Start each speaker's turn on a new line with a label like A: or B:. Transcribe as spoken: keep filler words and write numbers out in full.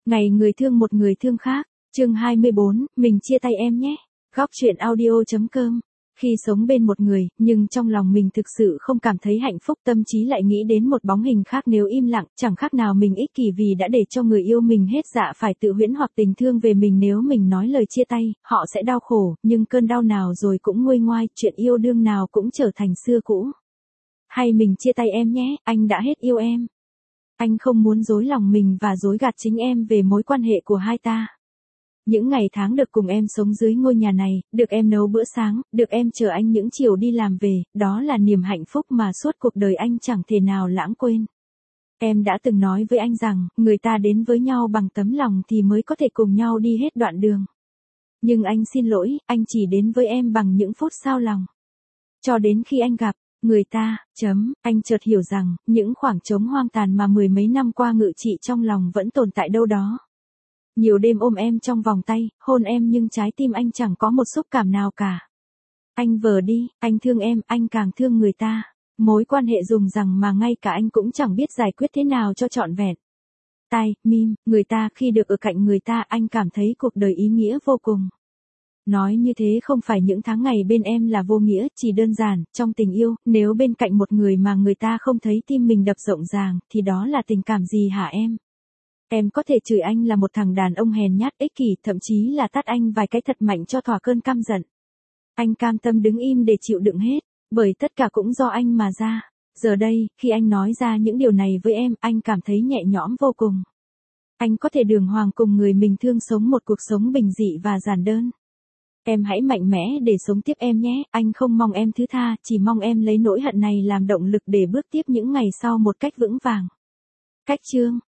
A: Ngày người thương một người thương khác, chương hai mươi bốn, mình chia tay em nhé. Góc truyện audio chấm com. Khi sống bên một người, nhưng trong lòng mình thực sự không cảm thấy hạnh phúc, tâm trí lại nghĩ đến một bóng hình khác, nếu im lặng, chẳng khác nào mình ích kỷ vì đã để cho người yêu mình hết dạ phải tự huyễn hoặc tình thương về mình. Nếu mình nói lời chia tay, họ sẽ đau khổ, nhưng cơn đau nào rồi cũng nguôi ngoai, chuyện yêu đương nào cũng trở thành xưa cũ. Hay mình chia tay em nhé, anh đã hết yêu em. Anh không muốn dối lòng mình và dối gạt chính em về mối quan hệ của hai ta. Những ngày tháng được cùng em sống dưới ngôi nhà này, được em nấu bữa sáng, được em chờ anh những chiều đi làm về, đó là niềm hạnh phúc mà suốt cuộc đời anh chẳng thể nào lãng quên. Em đã từng nói với anh rằng, người ta đến với nhau bằng tấm lòng thì mới có thể cùng nhau đi hết đoạn đường. Nhưng anh xin lỗi, anh chỉ đến với em bằng những phút xao lòng. Cho đến khi anh gặp người ta, chấm, anh chợt hiểu rằng, những khoảng trống hoang tàn mà mười mấy năm qua ngự trị trong lòng vẫn tồn tại đâu đó. Nhiều đêm ôm em trong vòng tay, hôn em nhưng trái tim anh chẳng có một xúc cảm nào cả. Anh vờ đi, anh thương em, anh càng thương người ta. Mối quan hệ dùng rằng mà ngay cả anh cũng chẳng biết giải quyết thế nào cho trọn vẹn. Tai, mim, người ta khi được ở cạnh người ta anh cảm thấy cuộc đời ý nghĩa vô cùng. Nói như thế không phải những tháng ngày bên em là vô nghĩa, chỉ đơn giản, trong tình yêu, nếu bên cạnh một người mà người ta không thấy tim mình đập rộn ràng, thì đó là tình cảm gì hả em? Em có thể chửi anh là một thằng đàn ông hèn nhát ích kỷ, thậm chí là tát anh vài cái thật mạnh cho thỏa cơn căm giận. Anh cam tâm đứng im để chịu đựng hết, bởi tất cả cũng do anh mà ra. Giờ đây, khi anh nói ra những điều này với em, anh cảm thấy nhẹ nhõm vô cùng. Anh có thể đường hoàng cùng người mình thương sống một cuộc sống bình dị và giản đơn. Em hãy mạnh mẽ để sống tiếp em nhé, anh không mong em thứ tha, chỉ mong em lấy nỗi hận này làm động lực để bước tiếp những ngày sau một cách vững vàng. Cách chương